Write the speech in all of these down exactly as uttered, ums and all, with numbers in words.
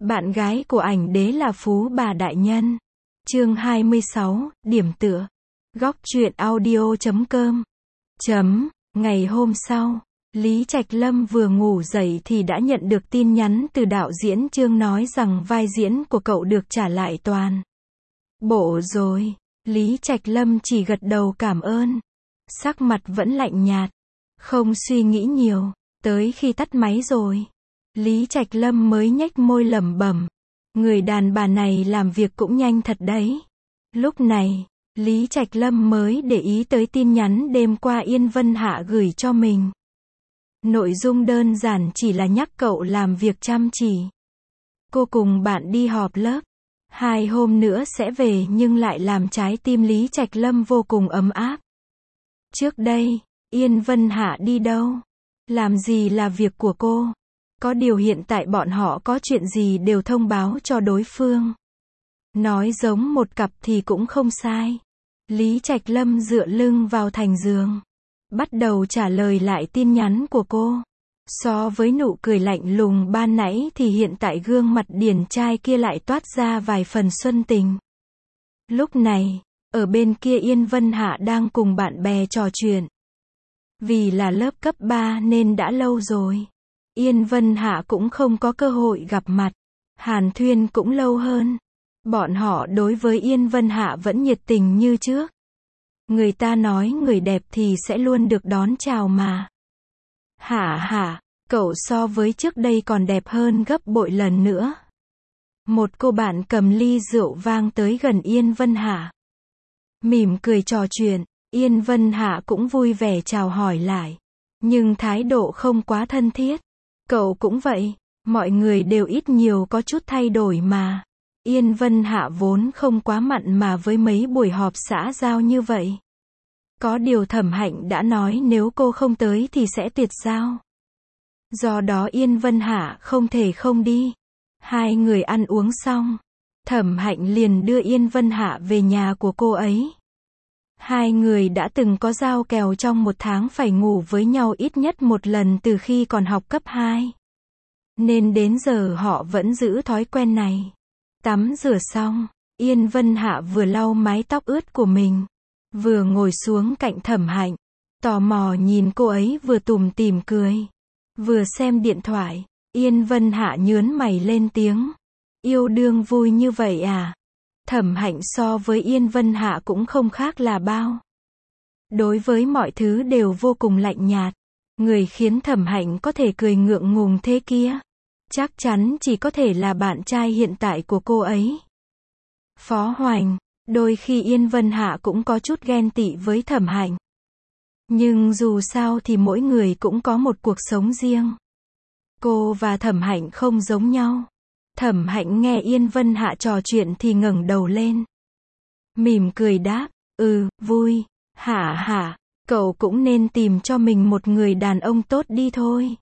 Bạn gái của ảnh đế là Phú Bà Đại Nhân. Chương hai mươi sáu, điểm tựa. Góc truyện audio chấm com. Chấm, ngày hôm sau, Lý Trạch Lâm vừa ngủ dậy thì đã nhận được tin nhắn từ đạo diễn Trương nói rằng vai diễn của cậu được trả lại toàn bộ rồi. Lý Trạch Lâm chỉ gật đầu cảm ơn. Sắc mặt vẫn lạnh nhạt, không suy nghĩ nhiều, tới khi tắt máy rồi, Lý Trạch Lâm mới nhếch môi lẩm bẩm, người đàn bà này làm việc cũng nhanh thật đấy. Lúc này, Lý Trạch Lâm mới để ý tới tin nhắn đêm qua Yên Vân Hạ gửi cho mình. Nội dung đơn giản chỉ là nhắc cậu làm việc chăm chỉ. Cô cùng bạn đi họp lớp, hai hôm nữa sẽ về, nhưng lại làm trái tim Lý Trạch Lâm vô cùng ấm áp. Trước đây, Yên Vân Hạ đi đâu? Làm gì là việc của cô? Có điều hiện tại bọn họ có chuyện gì đều thông báo cho đối phương. Nói giống một cặp thì cũng không sai. Lý Trạch Lâm dựa lưng vào thành giường, bắt đầu trả lời lại tin nhắn của cô. So với nụ cười lạnh lùng ban nãy thì hiện tại gương mặt điển trai kia lại toát ra vài phần xuân tình. Lúc này, ở bên kia Yên Vân Hạ đang cùng bạn bè trò chuyện. Vì là lớp cấp ba nên đã lâu rồi, Yên Vân Hạ cũng không có cơ hội gặp mặt. Hàn Thuyên cũng lâu hơn. Bọn họ đối với Yên Vân Hạ vẫn nhiệt tình như trước. Người ta nói người đẹp thì sẽ luôn được đón chào mà. Hả hả, cậu so với trước đây còn đẹp hơn gấp bội lần nữa. Một cô bạn cầm ly rượu vang tới gần Yên Vân Hạ, mỉm cười trò chuyện. Yên Vân Hạ cũng vui vẻ chào hỏi lại, nhưng thái độ không quá thân thiết. Cậu cũng vậy, mọi người đều ít nhiều có chút thay đổi mà. Yên Vân Hạ vốn không quá mặn mà với mấy buổi họp xã giao như vậy. Có điều Thẩm Hạnh đã nói nếu cô không tới thì sẽ tuyệt giao. Do đó Yên Vân Hạ không thể không đi. Hai người ăn uống xong, Thẩm Hạnh liền đưa Yên Vân Hạ về nhà của cô ấy. Hai người đã từng có giao kèo trong một tháng phải ngủ với nhau ít nhất một lần từ khi còn học cấp hai. Nên đến giờ họ vẫn giữ thói quen này. Tắm rửa xong, Yên Vân Hạ vừa lau mái tóc ướt của mình, vừa ngồi xuống cạnh Thẩm Hạnh, tò mò nhìn cô ấy vừa tủm tỉm cười, vừa xem điện thoại. Yên Vân Hạ nhớn mày lên tiếng, yêu đương vui như vậy à? Thẩm Hạnh so với Yên Vân Hạ cũng không khác là bao. Đối với mọi thứ đều vô cùng lạnh nhạt. Người khiến Thẩm Hạnh có thể cười ngượng ngùng thế kia, chắc chắn chỉ có thể là bạn trai hiện tại của cô ấy, Phó Hoành. Đôi khi Yên Vân Hạ cũng có chút ghen tị với Thẩm Hạnh. Nhưng dù sao thì mỗi người cũng có một cuộc sống riêng. Cô và Thẩm Hạnh không giống nhau. Thẩm Hạnh nghe Yên Vân Hạ trò chuyện thì ngẩng đầu lên, mỉm cười đáp, ừ, vui. Hả hả, cậu cũng nên tìm cho mình một người đàn ông tốt đi thôi.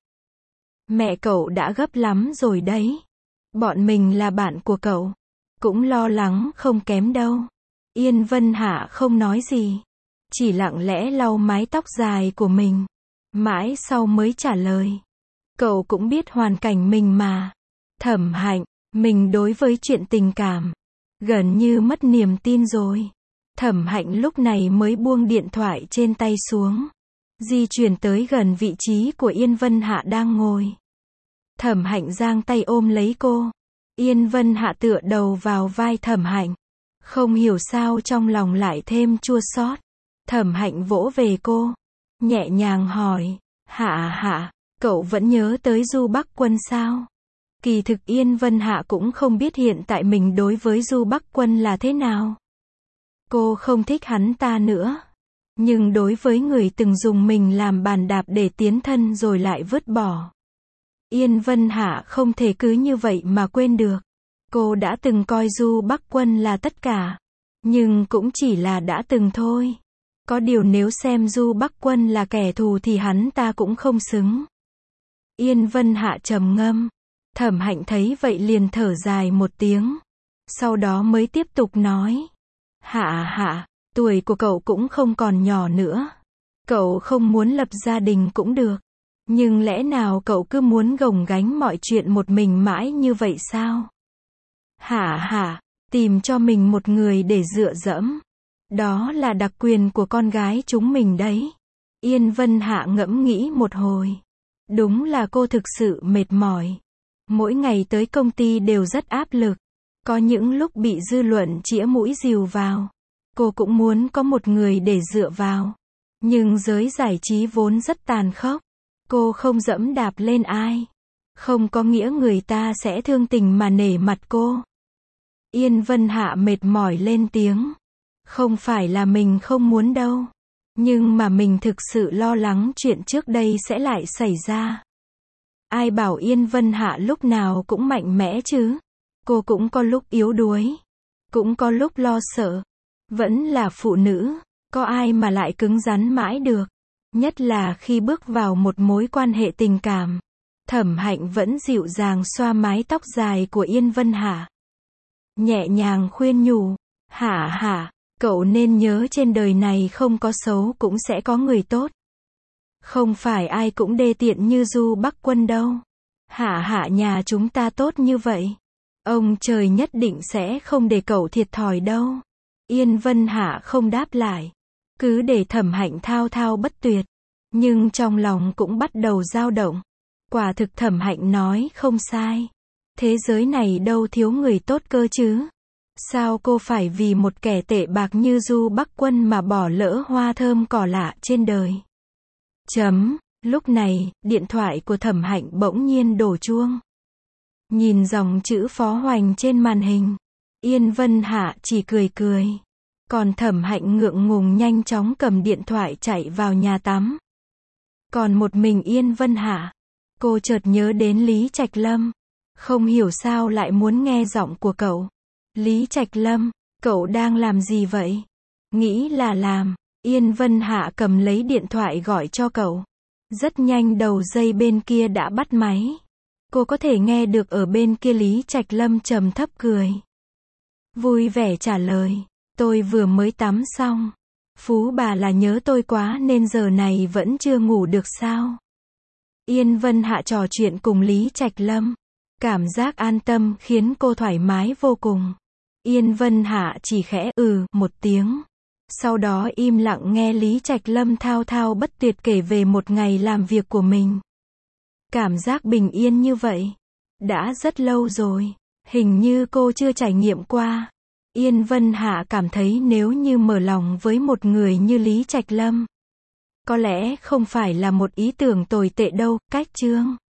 Mẹ cậu đã gấp lắm rồi đấy. Bọn mình là bạn của cậu, cũng lo lắng không kém đâu. Yên Vân Hạ không nói gì, chỉ lặng lẽ lau mái tóc dài của mình. Mãi sau mới trả lời, cậu cũng biết hoàn cảnh mình mà. Thẩm Hạnh, mình đối với chuyện tình cảm gần như mất niềm tin rồi. Thẩm Hạnh lúc này mới buông điện thoại trên tay xuống, di chuyển tới gần vị trí của Yên Vân Hạ đang ngồi. Thẩm Hạnh giang tay ôm lấy cô. Yên Vân Hạ tựa đầu vào vai Thẩm Hạnh, không hiểu sao trong lòng lại thêm chua xót. Thẩm Hạnh vỗ về cô, nhẹ nhàng hỏi, Hạ Hạ, cậu vẫn nhớ tới Du Bắc Quân sao? Kỳ thực Yên Vân Hạ cũng không biết hiện tại mình đối với Du Bắc Quân là thế nào. Cô không thích hắn ta nữa. Nhưng đối với người từng dùng mình làm bàn đạp để tiến thân rồi lại vứt bỏ, Yên Vân Hạ không thể cứ như vậy mà quên được. Cô đã từng coi Du Bắc Quân là tất cả. Nhưng cũng chỉ là đã từng thôi. Có điều nếu xem Du Bắc Quân là kẻ thù thì hắn ta cũng không xứng. Yên Vân Hạ trầm ngâm. Thẩm Hạnh thấy vậy liền thở dài một tiếng. Sau đó mới tiếp tục nói, Hạ Hạ, tuổi của cậu cũng không còn nhỏ nữa. Cậu không muốn lập gia đình cũng được. Nhưng lẽ nào cậu cứ muốn gồng gánh mọi chuyện một mình mãi như vậy sao? Hả hả, tìm cho mình một người để dựa dẫm. Đó là đặc quyền của con gái chúng mình đấy. Yên Vân Hạ ngẫm nghĩ một hồi. Đúng là cô thực sự mệt mỏi. Mỗi ngày tới công ty đều rất áp lực. Có những lúc bị dư luận chĩa mũi dìu vào. Cô cũng muốn có một người để dựa vào. Nhưng giới giải trí vốn rất tàn khốc. Cô không dẫm đạp lên ai. Không có nghĩa người ta sẽ thương tình mà nể mặt cô. Yên Vân Hạ mệt mỏi lên tiếng. Không phải là mình không muốn đâu. Nhưng mà mình thực sự lo lắng chuyện trước đây sẽ lại xảy ra. Ai bảo Yên Vân Hạ lúc nào cũng mạnh mẽ chứ? Cô cũng có lúc yếu đuối. Cũng có lúc lo sợ. Vẫn là phụ nữ. Có ai mà lại cứng rắn mãi được. Nhất là khi bước vào một mối quan hệ tình cảm. Thẩm Hạnh vẫn dịu dàng xoa mái tóc dài của Yên Vân Hạ. Nhẹ nhàng khuyên nhủ. Hả hả, cậu nên nhớ trên đời này không có xấu cũng sẽ có người tốt. Không phải ai cũng đê tiện như Du Bắc Quân đâu. Hả hả, nhà chúng ta tốt như vậy. Ông trời nhất định sẽ không để cậu thiệt thòi đâu. Yên Vân Hạ không đáp lại. Cứ để Thẩm Hạnh thao thao bất tuyệt. Nhưng trong lòng cũng bắt đầu dao động. Quả thực Thẩm Hạnh nói không sai. Thế giới này đâu thiếu người tốt cơ chứ. Sao cô phải vì một kẻ tệ bạc như Du Bắc Quân mà bỏ lỡ hoa thơm cỏ lạ trên đời. Chấm. Lúc này, điện thoại của Thẩm Hạnh bỗng nhiên đổ chuông. Nhìn dòng chữ Phó Hoành trên màn hình. Yên Vân Hạ chỉ cười cười. Còn Thẩm Hạnh ngượng ngùng nhanh chóng cầm điện thoại chạy vào nhà tắm. Còn một mình Yên Vân Hạ. Cô chợt nhớ đến Lý Trạch Lâm. Không hiểu sao lại muốn nghe giọng của cậu. Lý Trạch Lâm, cậu đang làm gì vậy? Nghĩ là làm. Yên Vân Hạ cầm lấy điện thoại gọi cho cậu. Rất nhanh đầu dây bên kia đã bắt máy. Cô có thể nghe được ở bên kia Lý Trạch Lâm trầm thấp cười. Vui vẻ trả lời. Tôi vừa mới tắm xong. Phú bà là nhớ tôi quá nên giờ này vẫn chưa ngủ được sao? Yên Vân Hạ trò chuyện cùng Lý Trạch Lâm. Cảm giác an tâm khiến cô thoải mái vô cùng. Yên Vân Hạ chỉ khẽ ừ một tiếng. Sau đó im lặng nghe Lý Trạch Lâm thao thao bất tuyệt kể về một ngày làm việc của mình. Cảm giác bình yên như vậy. Đã rất lâu rồi. Hình như cô chưa trải nghiệm qua. Yên Vân Hạ cảm thấy nếu như mở lòng với một người như Lý Trạch Lâm. Có lẽ không phải là một ý tưởng tồi tệ đâu, cách chương.